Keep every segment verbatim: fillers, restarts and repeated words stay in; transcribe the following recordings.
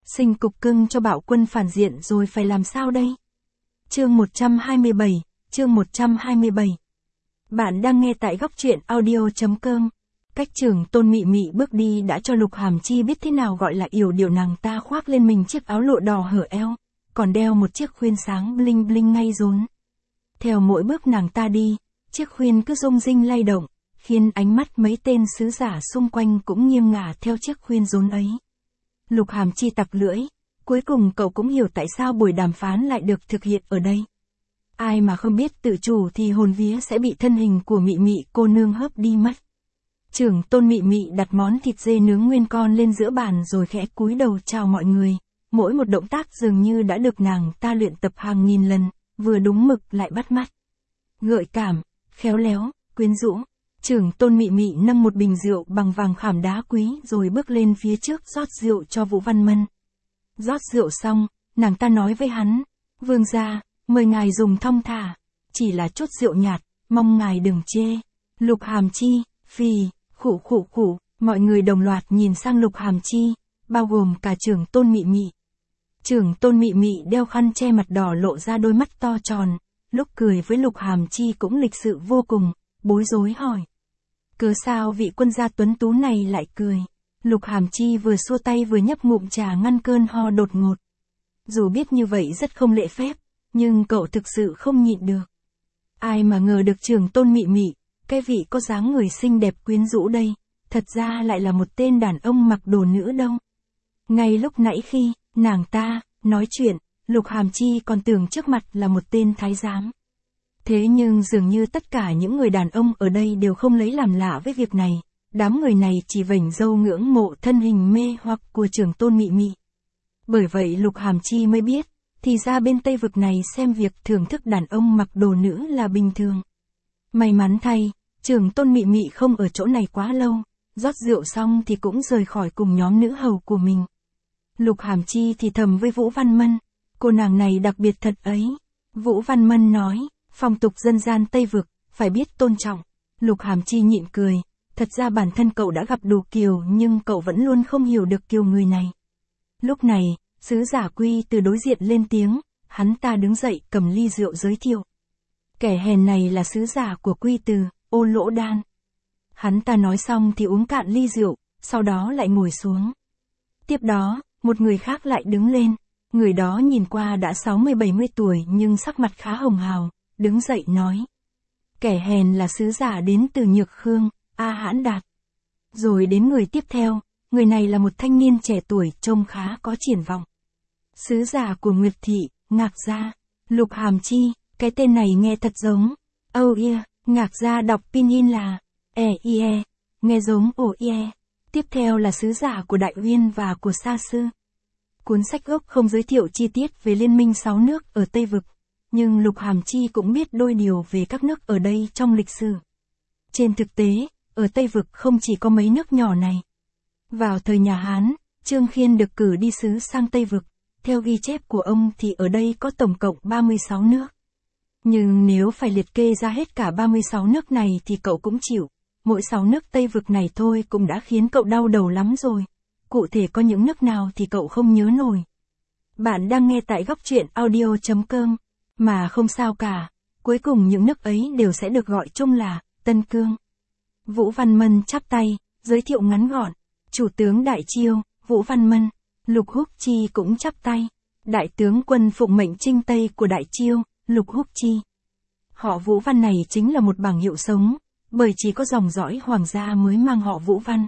Sinh cục cưng cho Bạo Quân phản diện rồi phải làm sao đây? Chương một trăm hai mươi bảy, chương một trăm hai mươi bảy. Bạn đang nghe tại góc truyện audio chấm com. Cách trưởng Tôn Mị Mị bước đi đã cho Lục Hàm Chi biết thế nào gọi là yểu điệu. Nàng ta khoác lên mình chiếc áo lụa đỏ hở eo, còn đeo một chiếc khuyên sáng bling bling ngay rốn. Theo mỗi bước nàng ta đi, chiếc khuyên cứ rung rinh lay động, khiến ánh mắt mấy tên sứ giả xung quanh cũng nghiêng ngả theo chiếc khuyên rốn ấy. Lục Hàm Chi tặc lưỡi, cuối cùng cậu cũng hiểu tại sao buổi đàm phán lại được thực hiện ở đây. Ai mà không biết tự chủ thì hồn vía sẽ bị thân hình của Mị Mị cô nương hớp đi mất. Trưởng Tôn Mị Mị đặt món thịt dê nướng nguyên con lên giữa bàn rồi khẽ cúi đầu chào mọi người, mỗi một động tác dường như đã được nàng ta luyện tập hàng nghìn lần, vừa đúng mực lại bắt mắt. Gợi cảm, khéo léo, quyến rũ. Trưởng Tôn Mị Mị nâng một bình rượu bằng vàng khảm đá quý rồi bước lên phía trước rót rượu cho Vũ Văn Mân. Rót rượu xong, nàng ta nói với hắn, vương gia, mời ngài dùng thong thả, chỉ là chút rượu nhạt, mong ngài đừng chê. Lục Hàm Chi, phì, khụ khụ khụ, mọi người đồng loạt nhìn sang Lục Hàm Chi, bao gồm cả trưởng Tôn Mị Mị. Trưởng Tôn Mị Mị đeo khăn che mặt đỏ lộ ra đôi mắt to tròn, lúc cười với Lục Hàm Chi cũng lịch sự vô cùng, bối rối hỏi. Cớ sao vị quân gia tuấn tú này lại cười? Lục Hàm Chi vừa xua tay vừa nhấp ngụm trà ngăn cơn ho đột ngột. Dù biết như vậy rất không lễ phép, nhưng cậu thực sự không nhịn được. Ai mà ngờ được trưởng Tôn Mị Mị, cái vị có dáng người xinh đẹp quyến rũ đây, thật ra lại là một tên đàn ông mặc đồ nữ đâu. Ngay lúc nãy khi, nàng ta, nói chuyện, Lục Hàm Chi còn tưởng trước mặt là một tên thái giám. Thế nhưng dường như tất cả những người đàn ông ở đây đều không lấy làm lạ với việc này, đám người này chỉ vểnh râu ngưỡng mộ thân hình mê hoặc của trưởng Tôn Mị Mị. Bởi vậy Lục Hàm Chi mới biết, thì ra bên Tây Vực này xem việc thưởng thức đàn ông mặc đồ nữ là bình thường. May mắn thay, trưởng Tôn Mị Mị không ở chỗ này quá lâu, rót rượu xong thì cũng rời khỏi cùng nhóm nữ hầu của mình. Lục Hàm Chi thì thầm với Vũ Văn Mân, cô nàng này đặc biệt thật ấy. Vũ Văn Mân nói, phong tục dân gian Tây Vực, phải biết tôn trọng. Lục Hàm Chi nhịn cười, thật ra bản thân cậu đã gặp đủ kiều nhưng cậu vẫn luôn không hiểu được kiều người này. Lúc này, sứ giả Quy từ đối diện lên tiếng, hắn ta đứng dậy cầm ly rượu giới thiệu. Kẻ hèn này là sứ giả của Quy từ, Ô Lỗ Đan. Hắn ta nói xong thì uống cạn ly rượu, sau đó lại ngồi xuống. Tiếp đó, một người khác lại đứng lên, người đó nhìn qua đã sáu mươi bảy mươi tuổi nhưng sắc mặt khá hồng hào, đứng dậy nói. Kẻ hèn là sứ giả đến từ Nhược Khương, A Hãn Đạt. Rồi đến người tiếp theo, người này là một thanh niên trẻ tuổi trông khá có triển vọng. Sứ giả của Nguyệt Thị, Ngạc Gia. Lục Hàm Chi, cái tên này nghe thật giống. Oh yeah, Ngạc Gia đọc pinyin là E I E, nghe giống ồ ie. Tiếp theo là sứ giả của Đại Uyên và của Sa Sư. Cuốn sách gốc không giới thiệu chi tiết về liên minh sáu nước ở Tây Vực, nhưng Lục Hàm Chi cũng biết đôi điều về các nước ở đây trong lịch sử. Trên thực tế, ở Tây Vực không chỉ có mấy nước nhỏ này. Vào thời nhà Hán, Trương Khiên được cử đi sứ sang Tây Vực, theo ghi chép của ông thì ở đây có tổng cộng ba mươi sáu nước. Nhưng nếu phải liệt kê ra hết cả ba mươi sáu nước này thì cậu cũng chịu, mỗi sáu nước Tây Vực này thôi cũng đã khiến cậu đau đầu lắm rồi. Cụ thể có những nước nào thì cậu không nhớ nổi. Bạn đang nghe tại góc truyện audio chấm com, mà không sao cả, cuối cùng những nước ấy đều sẽ được gọi chung là Tân Cương. Vũ Văn Mân chắp tay, giới thiệu ngắn gọn, chủ tướng Đại Chiêu, Vũ Văn Mân. Lục Húc Chi cũng chắp tay, đại tướng quân phụng mệnh Trinh Tây của Đại Chiêu, Lục Húc Chi. Họ Vũ Văn này chính là một bảng hiệu sống, bởi chỉ có dòng dõi hoàng gia mới mang họ Vũ Văn.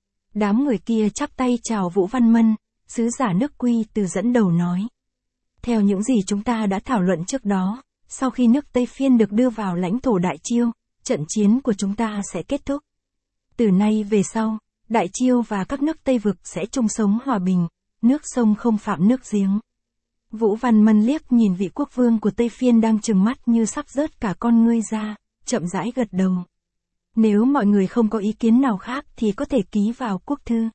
Đám người kia chắp tay chào Vũ Văn Mân, sứ giả nước Quy từ dẫn đầu nói. Theo những gì chúng ta đã thảo luận trước đó, sau khi nước Tây Phiên được đưa vào lãnh thổ Đại Chiêu, trận chiến của chúng ta sẽ kết thúc. Từ nay về sau, Đại Chiêu và các nước Tây Vực sẽ chung sống hòa bình, nước sông không phạm nước giếng. Vũ Văn Mân liếc nhìn vị quốc vương của Tây Phiên đang trừng mắt như sắp rớt cả con ngươi ra, chậm rãi gật đầu. Nếu mọi người không có ý kiến nào khác thì có thể ký vào quốc thư.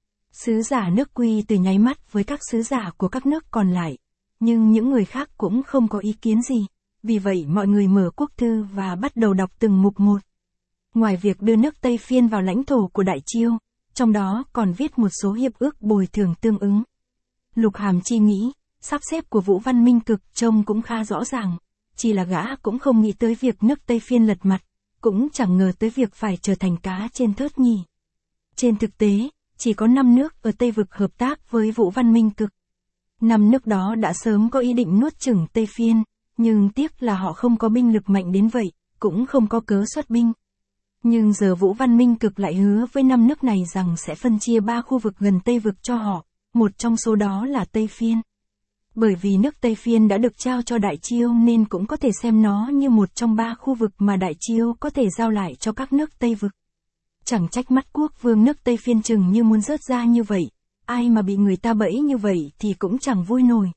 Sứ giả nước Quy từ nháy mắt với các sứ giả của các nước còn lại, nhưng những người khác cũng không có ý kiến gì, vì vậy mọi người mở quốc thư và bắt đầu đọc từng mục một. Ngoài việc đưa nước Tây Phiên vào lãnh thổ của Đại Chiêu, trong đó còn viết một số hiệp ước bồi thường tương ứng. Lục Hàm Chi nghĩ, sắp xếp của Vũ Văn Minh Cực trông cũng khá rõ ràng, chỉ là gã cũng không nghĩ tới việc nước Tây Phiên lật mặt, cũng chẳng ngờ tới việc phải trở thành cá trên thớt nhỉ. Trên thực tế, chỉ có năm nước ở Tây Vực hợp tác với Vũ Văn Minh Cực. Năm nước đó đã sớm có ý định nuốt chửng Tây Phiên, nhưng tiếc là họ không có binh lực mạnh đến vậy, cũng không có cớ xuất binh. Nhưng giờ Vũ Văn Minh Cực lại hứa với năm nước này rằng sẽ phân chia ba khu vực gần Tây Vực cho họ, một trong số đó là Tây Phiên. Bởi vì nước Tây Phiên đã được trao cho Đại Chiêu nên cũng có thể xem nó như một trong ba khu vực mà Đại Chiêu có thể giao lại cho các nước Tây Vực. Chẳng trách mắt quốc vương nước Tây Phiên chừng như muốn rớt ra như vậy, ai mà bị người ta bẫy như vậy thì cũng chẳng vui nổi.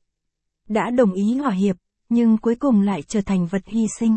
Đã đồng ý hòa hiệp, nhưng cuối cùng lại trở thành vật hy sinh.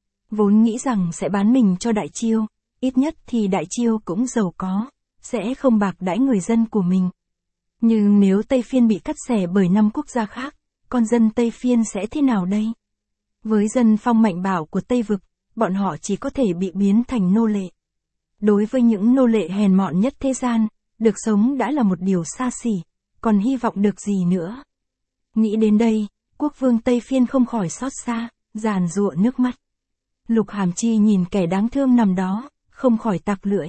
Vốn nghĩ rằng sẽ bán mình cho Đại Chiêu, ít nhất thì Đại Chiêu cũng giàu có, sẽ không bạc đãi người dân của mình. Nhưng nếu Tây Phiên bị cắt xẻ bởi năm quốc gia khác, con dân Tây Phiên sẽ thế nào đây? Với dân phong mạnh bạo của Tây Vực, bọn họ chỉ có thể bị biến thành nô lệ. Đối với những nô lệ hèn mọn nhất thế gian, được sống đã là một điều xa xỉ, còn hy vọng được gì nữa? Nghĩ đến đây, quốc vương Tây Phiên không khỏi xót xa, giàn giụa nước mắt. Lục Hàm Chi nhìn kẻ đáng thương nằm đó, không khỏi tặc lưỡi.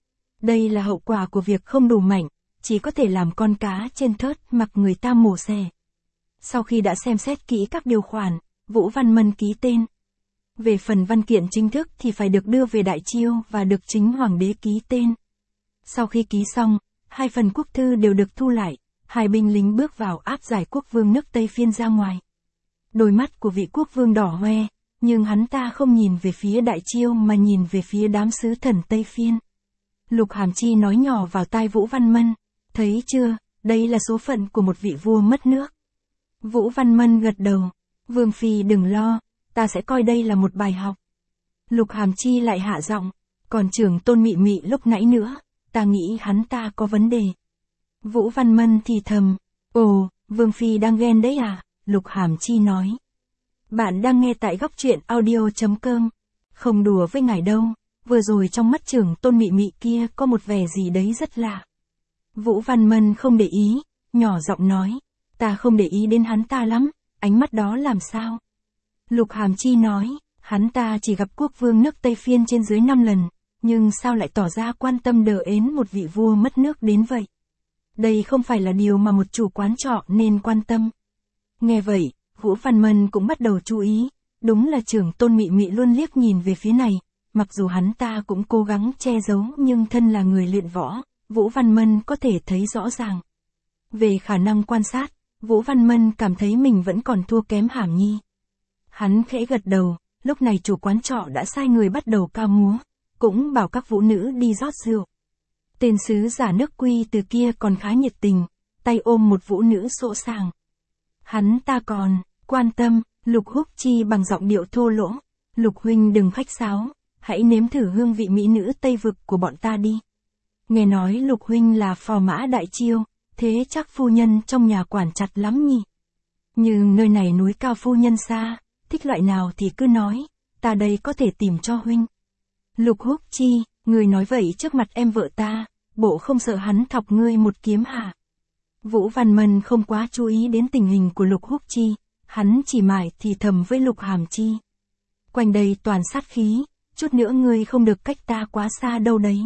Đây là hậu quả của việc không đủ mạnh, chỉ có thể làm con cá trên thớt mặc người ta mổ xẻ. Sau khi đã xem xét kỹ các điều khoản, Vũ Văn Mân ký tên. Về phần văn kiện chính thức thì phải được đưa về Đại Chiêu và được chính hoàng đế ký tên. Sau khi ký xong, hai phần quốc thư đều được thu lại, hai binh lính bước vào áp giải quốc vương nước Tây Phiên ra ngoài. Đôi mắt của vị quốc vương đỏ hoe, nhưng hắn ta không nhìn về phía Đại Chiêu mà nhìn về phía đám sứ thần Tây Phiên. Lục Hàm Chi nói nhỏ vào tai Vũ Văn Mân, thấy chưa, đây là số phận của một vị vua mất nước. Vũ Văn Mân gật đầu, Vương Phi đừng lo, ta sẽ coi đây là một bài học. Lục Hàm Chi lại hạ giọng, còn trưởng tôn Mị Mị lúc nãy nữa, ta nghĩ hắn ta có vấn đề. Vũ Văn Mân thì thầm, ồ, Vương Phi đang ghen đấy à, Lục Hàm Chi nói. Bạn đang nghe tại góc truyện audio chấm com, không đùa với ngài đâu, vừa rồi trong mắt trưởng tôn Mị Mị kia có một vẻ gì đấy rất lạ. Vũ Văn Mân không để ý, nhỏ giọng nói, ta không để ý đến hắn ta lắm, ánh mắt đó làm sao? Lục Hàm Chi nói, hắn ta chỉ gặp quốc vương nước Tây Phiên trên dưới năm lần, nhưng sao lại tỏ ra quan tâm đờ ến một vị vua mất nước đến vậy? Đây không phải là điều mà một chủ quán trọ nên quan tâm. Nghe vậy, Vũ Văn Mân cũng bắt đầu chú ý, đúng là trưởng tôn Mị Mị luôn liếc nhìn về phía này, mặc dù hắn ta cũng cố gắng che giấu nhưng thân là người luyện võ, Vũ Văn Mân có thể thấy rõ ràng. Về khả năng quan sát, Vũ Văn Mân cảm thấy mình vẫn còn thua kém Hàm Nhi. Hắn khẽ gật đầu, lúc này chủ quán trọ đã sai người bắt đầu ca múa, cũng bảo các vũ nữ đi rót rượu. Tên sứ giả nước Quy từ kia còn khá nhiệt tình, tay ôm một vũ nữ sỗ sàng. Hắn ta còn quan tâm, Lục Húc Chi bằng giọng điệu thô lỗ, Lục huynh đừng khách sáo, hãy nếm thử hương vị mỹ nữ Tây Vực của bọn ta đi. Nghe nói Lục huynh là phò mã Đại Chiêu, thế chắc phu nhân trong nhà quản chặt lắm nhỉ. Nhưng nơi này núi cao phu nhân xa, thích loại nào thì cứ nói, ta đây có thể tìm cho huynh. Lục Húc Chi, người nói vậy trước mặt em vợ ta, bộ không sợ hắn thọc ngươi một kiếm hả? Vũ Văn Mân không quá chú ý đến tình hình của Lục Húc Chi, hắn chỉ mải thì thầm với Lục Hàm Chi. Quanh đây toàn sát khí, chút nữa ngươi không được cách ta quá xa đâu đấy.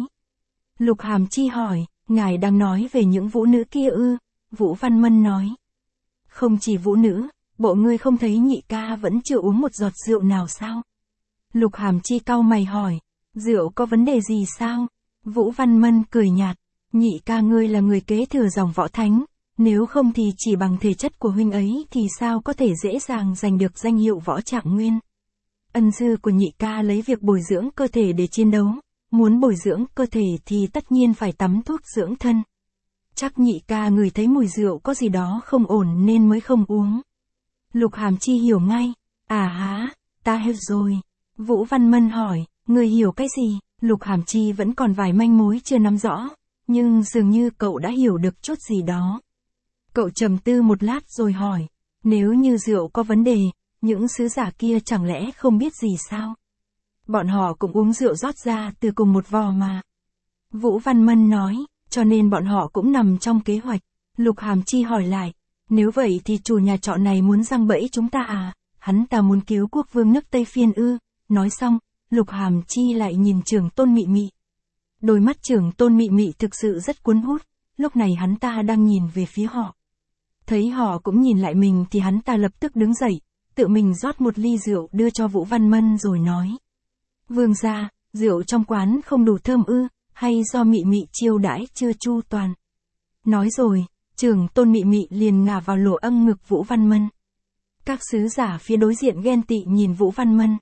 Lục Hàm Chi hỏi, ngài đang nói về những vũ nữ kia ư? Vũ Văn Mân nói. Không chỉ vũ nữ, bộ ngươi không thấy nhị ca vẫn chưa uống một giọt rượu nào sao? Lục Hàm Chi cau mày hỏi, rượu có vấn đề gì sao? Vũ Văn Mân cười nhạt, nhị ca ngươi là người kế thừa dòng võ thánh, nếu không thì chỉ bằng thể chất của huynh ấy thì sao có thể dễ dàng giành được danh hiệu võ trạng nguyên. Ân sư của nhị ca lấy việc bồi dưỡng cơ thể để chiến đấu, muốn bồi dưỡng cơ thể thì tất nhiên phải tắm thuốc dưỡng thân. Chắc nhị ca ngửi thấy mùi rượu có gì đó không ổn nên mới không uống. Lục Hàm Chi hiểu ngay, à há, ta hiểu rồi. Vũ Văn Mân hỏi, người hiểu cái gì? Lục Hàm Chi vẫn còn vài manh mối chưa nắm rõ, nhưng dường như cậu đã hiểu được chút gì đó. Cậu trầm tư một lát rồi hỏi, nếu như rượu có vấn đề, những sứ giả kia chẳng lẽ không biết gì sao? Bọn họ cũng uống rượu rót ra từ cùng một vò mà. Vũ Văn Mân nói, cho nên bọn họ cũng nằm trong kế hoạch. Lục Hàm Chi hỏi lại, Nếu vậy thì chủ nhà trọ này muốn giăng bẫy chúng ta à, hắn ta muốn cứu quốc vương nước Tây Phiên ư, nói xong, Lục Hàm Chi lại nhìn trưởng tôn Mị Mị. Đôi mắt trưởng tôn Mị Mị thực sự rất cuốn hút, lúc này hắn ta đang nhìn về phía họ. Thấy họ cũng nhìn lại mình thì hắn ta lập tức đứng dậy, tự mình rót một ly rượu đưa cho Vũ Văn Mân rồi nói. Vương gia, rượu trong quán không đủ thơm ư, hay do Mị Mị chiêu đãi chưa chu toàn. Nói rồi, trưởng tôn Mị Mị liền ngả vào lỗ âng ngực Vũ Văn Mân. Các sứ giả phía đối diện ghen tị nhìn Vũ Văn Mân.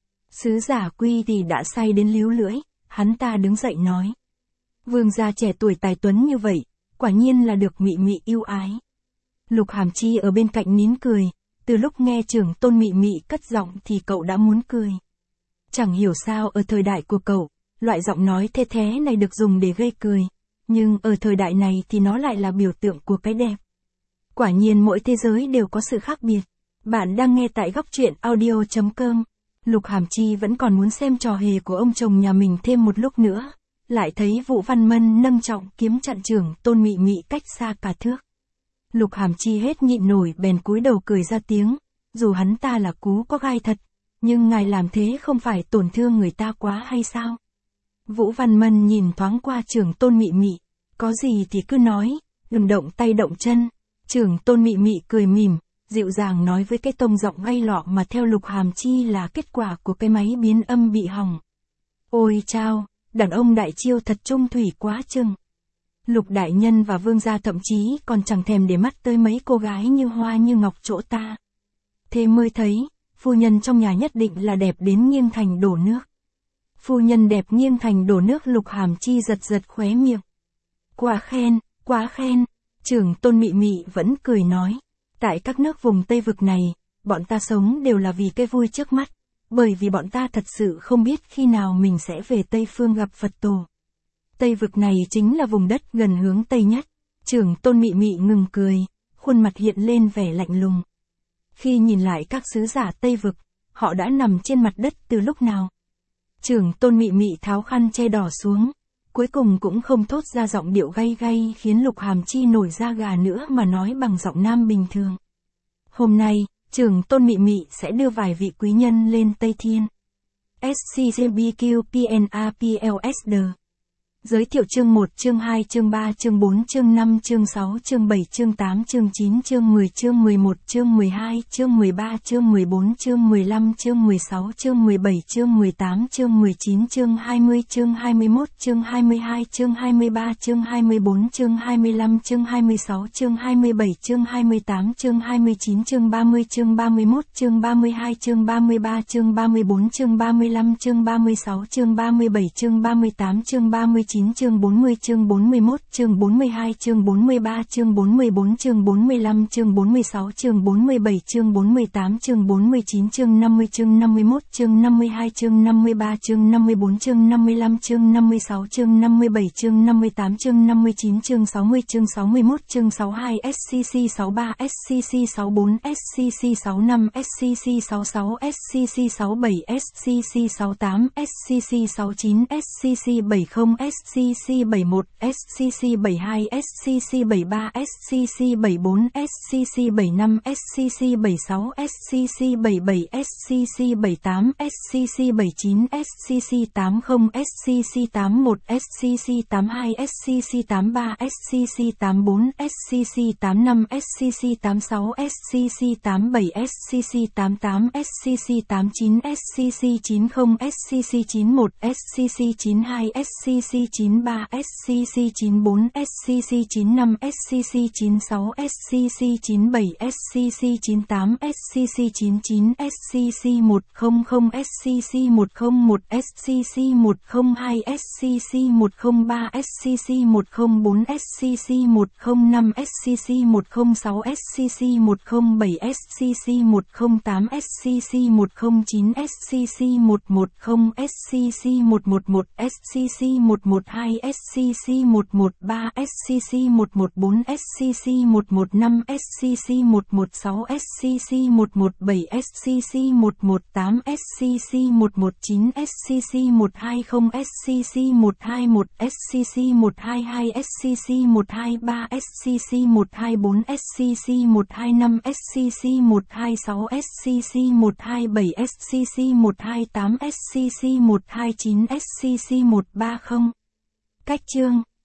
Sứ giả Quy thì đã say đến líu lưỡi, hắn ta đứng dậy nói. Vương gia trẻ tuổi tài tuấn như vậy, quả nhiên là được Mị Mị yêu ái. Lục Hàm Chi ở bên cạnh nín cười, từ lúc nghe trưởng tôn Mị Mị cất giọng thì cậu đã muốn cười. Chẳng hiểu sao ở thời đại của cậu, loại giọng nói thê thé này được dùng để gây cười, nhưng ở thời đại này thì nó lại là biểu tượng của cái đẹp. Quả nhiên mỗi thế giới đều có sự khác biệt. Bạn đang nghe tại góc truyện audio chấm com. Lục Hàm Chi vẫn còn muốn xem trò hề của ông chồng nhà mình thêm một lúc nữa, lại thấy Vũ Văn Mân nâng trọng kiếm chặn trưởng tôn Mị Mị cách xa cả thước. Lục Hàm Chi hết nhịn nổi bèn cúi đầu cười ra tiếng, dù hắn ta là cú có gai thật, nhưng ngài làm thế không phải tổn thương người ta quá hay sao? Vũ Văn Mân nhìn thoáng qua trưởng tôn Mị Mị, có gì thì cứ nói, đừng động tay động chân. Trưởng tôn Mị Mị cười mỉm, dịu dàng nói với cái tông giọng gay lọ mà theo Lục Hàm Chi là kết quả của cái máy biến âm bị hỏng. Ôi chao, đàn ông đại chiêu thật trung thủy quá chừng. Lục đại nhân và vương gia thậm chí còn chẳng thèm để mắt tới mấy cô gái như hoa như ngọc chỗ ta. Thế mới thấy, phu nhân trong nhà nhất định là đẹp đến nghiêng thành đổ nước. Phu nhân đẹp nghiêng thành đổ nước. Lục Hàm Chi giật giật khóe miệng. Quá khen, quá khen. Trưởng tôn Mị Mị vẫn cười nói. Tại các nước vùng Tây Vực này, bọn ta sống đều là vì cái vui trước mắt, bởi vì bọn ta thật sự không biết khi nào mình sẽ về Tây Phương gặp Phật Tổ. Tây Vực này chính là vùng đất gần hướng Tây nhất. Trưởng tôn Mị Mị ngừng cười, khuôn mặt hiện lên vẻ lạnh lùng. Khi nhìn lại các sứ giả Tây Vực, họ đã nằm trên mặt đất từ lúc nào? Trưởng tôn Mị Mị tháo khăn che đỏ xuống, cuối cùng cũng không thốt ra giọng điệu gay gay khiến Lục Hàm Chi nổi da gà nữa mà nói bằng giọng nam bình thường. Hôm nay, trưởng tôn Mị Mị sẽ đưa vài vị quý nhân lên Tây Thiên. ét xê xê bê quy pê en a pê lờ ét đê. Giới thiệu chương một, chương hai, chương ba, chương bốn, chương năm, chương sáu, chương bảy, chương tám, chương chín, chương mười, chương mười một, chương mười hai, chương mười ba, chương mười bốn, chương mười lăm, chương mười sáu, chương mười bảy, chương mười tám, chương mười chín, chương hai mươi, chương hai mươi mốt, chương hai mươi hai, chương hai mươi ba, chương hai mươi bốn, chương hai mươi lăm, chương hai mươi sáu, chương hai mươi bảy, chương hai mươi tám, chương hai mươi chín, chương ba mươi, chương ba mươi mốt, chương ba mươi hai, chương ba mươi ba, chương ba mươi bốn, chương ba mươi lăm, chương ba mươi sáu, chương ba mươi bảy, chương ba mươi tám, chương ba mươi chín, chương bốn mươi, chương bốn mươi mốt, chương bốn mươi hai, chương bốn mươi ba, chương bốn mươi bốn, chương bốn mươi lăm, chương bốn mươi sáu, chương bốn mươi bảy, chương bốn mươi tám, chương bốn mươi chín, chương năm mươi, chương năm mươi mốt, chương năm mươi hai, chương năm mươi ba, chương năm mươi bốn, chương năm mươi lăm, chương năm mươi sáu, chương năm mươi bảy, chương năm mươi tám, chương năm mươi chín, chương sáu mươi, chương sáu mươi mốt, chương sáu mươi hai, ét xê xê sáu mươi ba, ét xê xê sáu mươi bốn, ét xê xê sáu mươi lăm, ét xê xê sáu mươi sáu, ét xê xê sáu mươi bảy, ét xê xê sáu mươi tám, ét xê xê sáu mươi chín, ét xê xê bảy mươi, ét xê xê bảy mươi mốt, ét xê xê bảy mươi hai, ét xê xê bảy mươi ba, ét xê xê bảy mươi bốn, ét xê xê bảy mươi lăm, ét xê xê bảy mươi sáu, ét xê xê bảy mươi bảy, ét xê xê bảy mươi tám, ét xê xê bảy mươi chín, ét xê xê tám mươi, ét xê xê tám mươi mốt, ét xê xê tám mươi hai, ét xê xê tám mươi ba, ét xê xê tám mươi bốn, ét xê xê tám mươi lăm, ét xê xê tám mươi sáu, ét xê xê tám mươi bảy, ét xê xê tám mươi tám, ét xê xê tám mươi chín, ét xê xê chín mươi, ét xê xê chín mươi mốt, ét xê xê chín mươi hai, ét xê xê chín mươi ba, ét xê xê chín mươi bốn, ét xê xê chín mươi lăm, ét xê xê chín mươi sáu, ét xê xê chín mươi bảy, ét xê xê chín mươi tám, ét xê xê chín mươi chín, ét xê xê một trăm, ét xê xê một không một, ét xê xê một không hai, ét xê xê một không ba, ét xê xê một không bốn, ét xê xê một không năm, ét xê xê một không sáu, ét xê xê một không bảy, ét xê xê một không tám, ét xê xê một không chín, ét xê xê một trăm mười, ét xê xê một trăm mười một, ét xê xê một trăm mười một hai, S C C một một ba, S C C một một bốn, S C C một một năm, S C C một một sáu, S C C một một bảy, S C C một một tám, S C C một một chín, S C C một hai không, S C C một hai một, S C C một hai hai, S C C một hai ba, S C C một hai bốn, S C C một hai năm, S C C một hai sáu, S C C một hai bảy, S C C một hai tám, S C C một hai chín, S C C một ba không. Cách chương